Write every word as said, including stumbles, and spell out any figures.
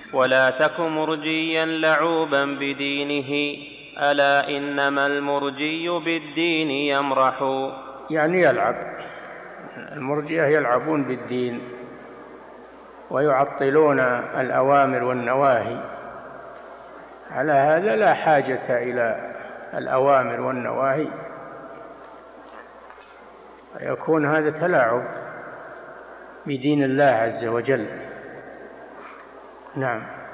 ولا تك مرجيا لعوبا بدينه، ألا إنما المرجي بالدين يمرح. يعني يلعب، المرجئة يلعبون بالدين ويعطلون الأوامر والنواهي، على هذا لا حاجة إلى الأوامر والنواهي، يكون هذا تلاعب بدين الله عز وجل. نعم.